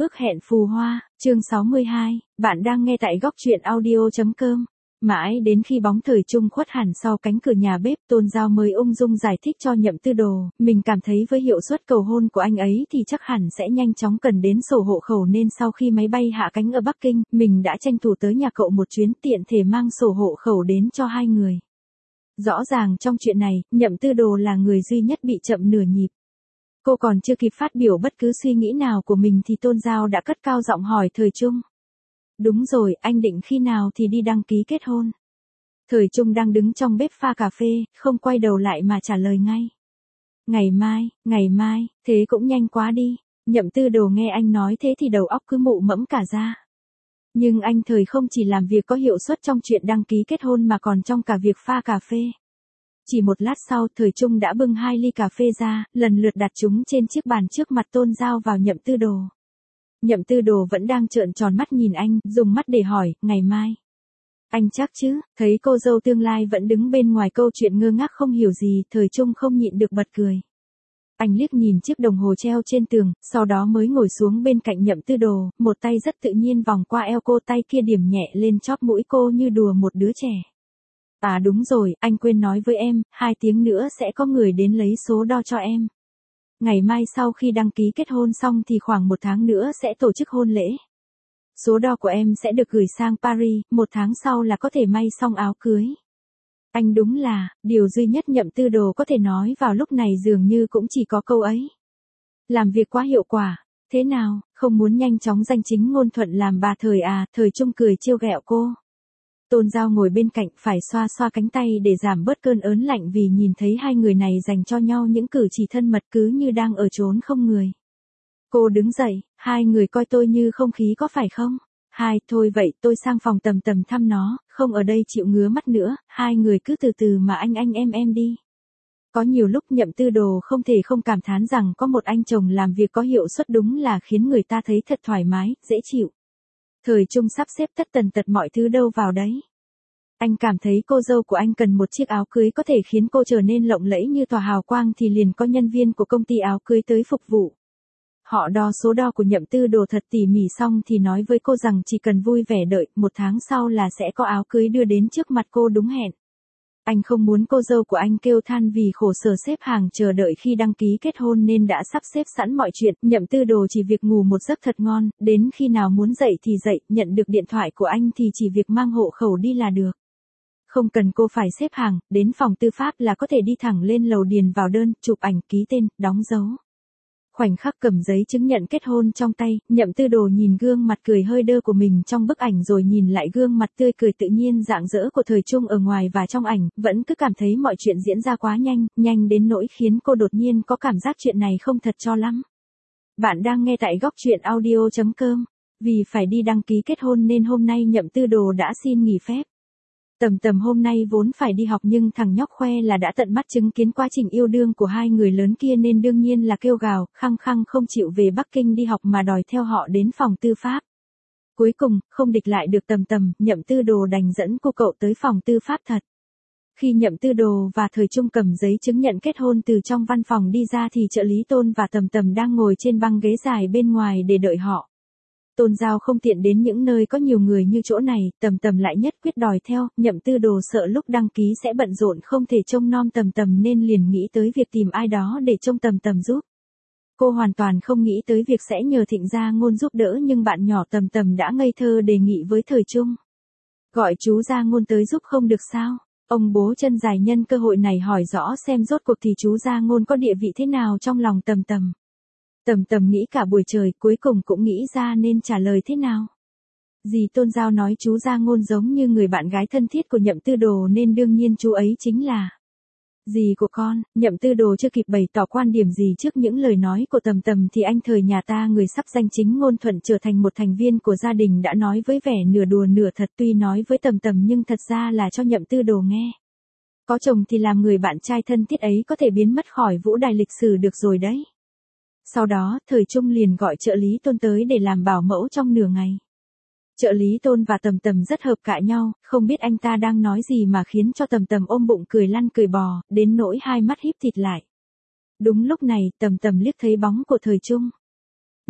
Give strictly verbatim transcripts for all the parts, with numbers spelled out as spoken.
Ước hẹn phù hoa, chương sáu mươi hai, bạn đang nghe tại góc truyện audio.com. Mãi đến khi bóng thời trung khuất hẳn sau cánh cửa nhà bếp, Tôn Giao mới ung dung giải thích cho Nhậm Tư Đồ, mình cảm thấy với hiệu suất cầu hôn của anh ấy thì chắc hẳn sẽ nhanh chóng cần đến sổ hộ khẩu, nên sau khi máy bay hạ cánh ở Bắc Kinh, mình đã tranh thủ tới nhà cậu một chuyến, tiện thể mang sổ hộ khẩu đến cho hai người. Rõ ràng trong chuyện này, Nhậm Tư Đồ là người duy nhất bị chậm nửa nhịp. Cô còn chưa kịp phát biểu bất cứ suy nghĩ nào của mình thì Tôn Giao đã cất cao giọng hỏi Thời Trung. Đúng rồi, anh định khi nào thì đi đăng ký kết hôn? Thời Trung đang đứng trong bếp pha cà phê, không quay đầu lại mà trả lời ngay. Ngày mai, ngày mai, thế cũng nhanh quá đi. Nhậm Tư Đồ nghe anh nói thế thì đầu óc cứ mụ mẫm cả ra. Nhưng anh Thời không chỉ làm việc có hiệu suất trong chuyện đăng ký kết hôn mà còn trong cả việc pha cà phê. Chỉ một lát sau, Thời Trung đã bưng hai ly cà phê ra, lần lượt đặt chúng trên chiếc bàn trước mặt Tôn Giao vào Nhậm Tư Đồ. Nhậm Tư Đồ vẫn đang trợn tròn mắt nhìn anh, dùng mắt để hỏi, ngày mai. Anh chắc chứ? Thấy cô dâu tương lai vẫn đứng bên ngoài câu chuyện ngơ ngác không hiểu gì, Thời Trung không nhịn được bật cười. Anh liếc nhìn chiếc đồng hồ treo trên tường, sau đó mới ngồi xuống bên cạnh Nhậm Tư Đồ, một tay rất tự nhiên vòng qua eo cô, tay kia điểm nhẹ lên chóp mũi cô như đùa một đứa trẻ. À đúng rồi, anh quên nói với em, hai tiếng nữa sẽ có người đến lấy số đo cho em. Ngày mai sau khi đăng ký kết hôn xong thì khoảng một tháng nữa sẽ tổ chức hôn lễ. Số đo của em sẽ được gửi sang Paris, một tháng sau là có thể may xong áo cưới. Anh đúng là, điều duy nhất Nhậm Tư Đồ có thể nói vào lúc này dường như cũng chỉ có câu ấy. Làm việc quá hiệu quả, thế nào, không muốn nhanh chóng danh chính ngôn thuận làm bà Thời à? Thời Trung cười trêu ghẹo cô. Tôn Giao ngồi bên cạnh phải xoa xoa cánh tay để giảm bớt cơn ớn lạnh vì nhìn thấy hai người này dành cho nhau những cử chỉ thân mật cứ như đang ở chốn không người. Cô đứng dậy, hai người coi tôi như không khí có phải không? Hai, thôi vậy tôi sang phòng Tầm Tầm thăm nó, không ở đây chịu ngứa mắt nữa, hai người cứ từ từ mà anh anh em em đi. Có nhiều lúc Nhậm Tư Đồ không thể không cảm thán rằng có một anh chồng làm việc có hiệu suất đúng là khiến người ta thấy thật thoải mái, dễ chịu. Thời Trung sắp xếp tất tần tật mọi thứ đâu vào đấy. Anh cảm thấy cô dâu của anh cần một chiếc áo cưới có thể khiến cô trở nên lộng lẫy như tòa hào quang thì liền có nhân viên của công ty áo cưới tới phục vụ. Họ đo số đo của Nhậm Tư Đồ thật tỉ mỉ xong thì nói với cô rằng chỉ cần vui vẻ đợi, một tháng sau là sẽ có áo cưới đưa đến trước mặt cô đúng hẹn. Anh không muốn cô dâu của anh kêu than vì khổ sở xếp hàng chờ đợi khi đăng ký kết hôn nên đã sắp xếp sẵn mọi chuyện. Nhậm Tư Đồ chỉ việc ngủ một giấc thật ngon, đến khi nào muốn dậy thì dậy, nhận được điện thoại của anh thì chỉ việc mang hộ khẩu đi là được. Không cần cô phải xếp hàng, đến phòng tư pháp là có thể đi thẳng lên lầu điền vào đơn, chụp ảnh, ký tên, đóng dấu. Khoảnh khắc cầm giấy chứng nhận kết hôn trong tay, Nhậm Tư Đồ nhìn gương mặt cười hơi đơ của mình trong bức ảnh rồi nhìn lại gương mặt tươi cười tự nhiên rạng rỡ của Thời Trung ở ngoài và trong ảnh, vẫn cứ cảm thấy mọi chuyện diễn ra quá nhanh, nhanh đến nỗi khiến cô đột nhiên có cảm giác chuyện này không thật cho lắm. Bạn đang nghe tại góc truyện audio.com. Vì phải đi đăng ký kết hôn nên hôm nay Nhậm Tư Đồ đã xin nghỉ phép. Tầm Tầm hôm nay vốn phải đi học nhưng thằng nhóc khoe là đã tận mắt chứng kiến quá trình yêu đương của hai người lớn kia nên đương nhiên là kêu gào, khăng khăng không chịu về Bắc Kinh đi học mà đòi theo họ đến phòng tư pháp. Cuối cùng, không địch lại được Tầm Tầm, Nhậm Tư Đồ đành dẫn cô cậu tới phòng tư pháp thật. Khi Nhậm Tư Đồ và Thời Trung cầm giấy chứng nhận kết hôn từ trong văn phòng đi ra thì trợ lý Tôn và Tầm Tầm đang ngồi trên băng ghế dài bên ngoài để đợi họ. Tôn Giao không tiện đến những nơi có nhiều người như chỗ này, Tầm Tầm lại nhất quyết đòi theo, Nhậm Tư Đồ sợ lúc đăng ký sẽ bận rộn không thể trông nom Tầm Tầm nên liền nghĩ tới việc tìm ai đó để trông Tầm Tầm giúp. Cô hoàn toàn không nghĩ tới việc sẽ nhờ Thịnh Gia Ngôn giúp đỡ nhưng bạn nhỏ Tầm Tầm đã ngây thơ đề nghị với Thời Trung. Gọi chú Gia Ngôn tới giúp không được sao? Ông bố chân dài nhân cơ hội này hỏi rõ xem rốt cuộc thì chú Gia Ngôn có địa vị thế nào trong lòng Tầm Tầm. Tầm Tầm nghĩ cả buổi trời cuối cùng cũng nghĩ ra nên trả lời thế nào. Dì Tôn Giao nói chú Gia Ngôn giống như người bạn gái thân thiết của Nhậm Tư Đồ nên đương nhiên chú ấy chính là dì của con. Nhậm Tư Đồ chưa kịp bày tỏ quan điểm gì trước những lời nói của Tầm Tầm thì anh Thời nhà ta người sắp danh chính ngôn thuận trở thành một thành viên của gia đình đã nói với vẻ nửa đùa nửa thật, tuy nói với Tầm Tầm nhưng thật ra là cho Nhậm Tư Đồ nghe. Có chồng thì làm người bạn trai thân thiết ấy có thể biến mất khỏi vũ đài lịch sử được rồi đấy. Sau đó, Thời Trung liền gọi trợ lý Tôn tới để làm bảo mẫu trong nửa ngày. Trợ lý Tôn và Tầm Tầm rất hợp cạ nhau, không biết anh ta đang nói gì mà khiến cho Tầm Tầm ôm bụng cười lăn cười bò, đến nỗi hai mắt híp thịt lại. Đúng lúc này, Tầm Tầm liếc thấy bóng của Thời Trung.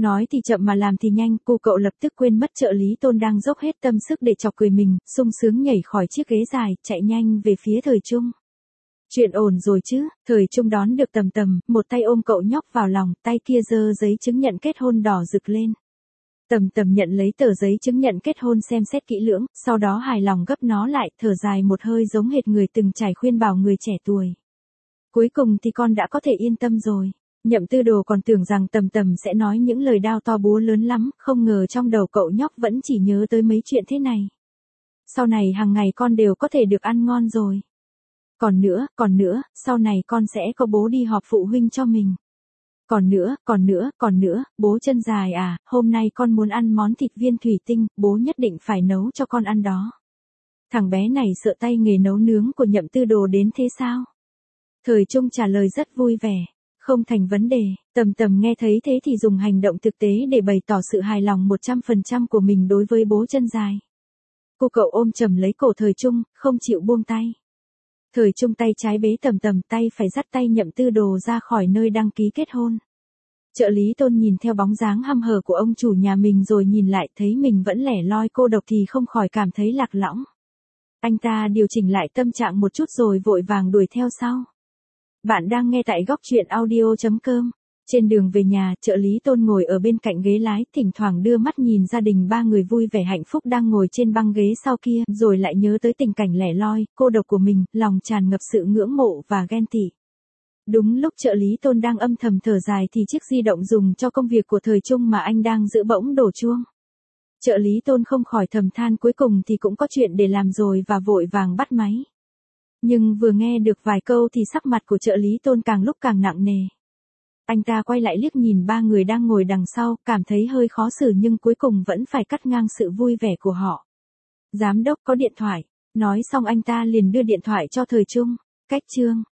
Nói thì chậm mà làm thì nhanh, cô cậu lập tức quên mất trợ lý Tôn đang dốc hết tâm sức để chọc cười mình, sung sướng nhảy khỏi chiếc ghế dài, chạy nhanh về phía Thời Trung. Chuyện ổn rồi chứ, Thời Trung đón được Tầm Tầm, một tay ôm cậu nhóc vào lòng, tay kia giơ giấy chứng nhận kết hôn đỏ rực lên. Tầm Tầm nhận lấy tờ giấy chứng nhận kết hôn xem xét kỹ lưỡng, sau đó hài lòng gấp nó lại, thở dài một hơi giống hệt người từng trải khuyên bảo người trẻ tuổi. Cuối cùng thì con đã có thể yên tâm rồi. Nhậm Tư Đồ còn tưởng rằng Tầm Tầm sẽ nói những lời đao to búa lớn lắm, không ngờ trong đầu cậu nhóc vẫn chỉ nhớ tới mấy chuyện thế này. Sau này hàng ngày con đều có thể được ăn ngon rồi. Còn nữa, còn nữa, sau này con sẽ có bố đi họp phụ huynh cho mình. Còn nữa, còn nữa, còn nữa, bố chân dài à, hôm nay con muốn ăn món thịt viên thủy tinh, bố nhất định phải nấu cho con ăn đó. Thằng bé này sợ tay nghề nấu nướng của Nhậm Tư Đồ đến thế sao? Thời Trung trả lời rất vui vẻ. Không thành vấn đề, Tầm Tầm nghe thấy thế thì dùng hành động thực tế để bày tỏ sự hài lòng một trăm phần trăm của mình đối với bố chân dài. Cô cậu ôm chầm lấy cổ Thời Trung, không chịu buông tay. Thời Trung tay trái bế Tầm Tầm, tay phải dắt tay Nhậm Tư Đồ ra khỏi nơi đăng ký kết hôn. Trợ lý Tôn nhìn theo bóng dáng hăm hở của ông chủ nhà mình rồi nhìn lại thấy mình vẫn lẻ loi cô độc thì không khỏi cảm thấy lạc lõng. Anh ta điều chỉnh lại tâm trạng một chút rồi vội vàng đuổi theo sau. Bạn đang nghe tại góc truyện audio chấm com. Trên đường về nhà, trợ lý Tôn ngồi ở bên cạnh ghế lái, thỉnh thoảng đưa mắt nhìn gia đình ba người vui vẻ hạnh phúc đang ngồi trên băng ghế sau kia, rồi lại nhớ tới tình cảnh lẻ loi, cô độc của mình, lòng tràn ngập sự ngưỡng mộ và ghen tị. Đúng lúc trợ lý Tôn đang âm thầm thở dài thì chiếc di động dùng cho công việc của Thời Trung mà anh đang giữ bỗng đổ chuông. Trợ lý Tôn không khỏi thầm than cuối cùng thì cũng có chuyện để làm rồi và vội vàng bắt máy. Nhưng vừa nghe được vài câu thì sắc mặt của trợ lý Tôn càng lúc càng nặng nề. Anh ta quay lại liếc nhìn ba người đang ngồi đằng sau, cảm thấy hơi khó xử nhưng cuối cùng vẫn phải cắt ngang sự vui vẻ của họ. Giám đốc có điện thoại. Nói xong anh ta liền đưa điện thoại cho Thời Trung. Cách chương.